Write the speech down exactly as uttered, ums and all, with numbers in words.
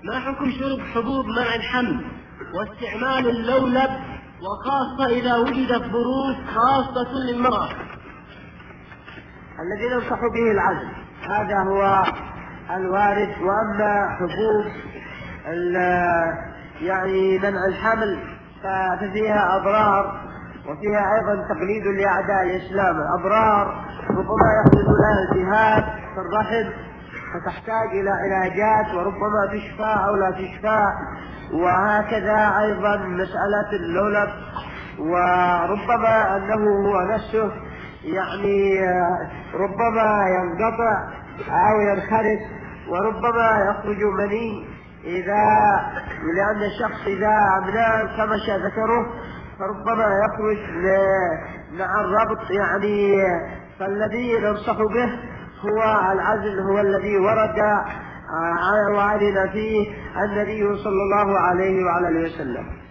ما حكم شرب حبوب منع الحمل واستعمال اللولب، وخاصة إذا وجدت ظروف خاصة للمرأة؟ الذي ننصح به العزل هذا هو الوارد. وأما حبوب يعني منع الحمل ففيها أضرار، وفيها أيضا تقليد لأعداء الإسلام. أضرار ربما يحدث لها التهاب في الرحم فتحتاج إلى علاجات وربما تشفى أو لا تشفى. وهكذا أيضا مسألة اللولب، وربما أنه هو نفسه يعني ربما ينقطع أو ينخرط، وربما يخرج مني إذا لأن الشخص إذا أمناه كمشى ذكره فربما يخرج مع الربط يعني. فالذي ننصح به هو العزل، هو الذي ورد وعلن فيه النبي صلى الله عليه وعلى اله وسلم.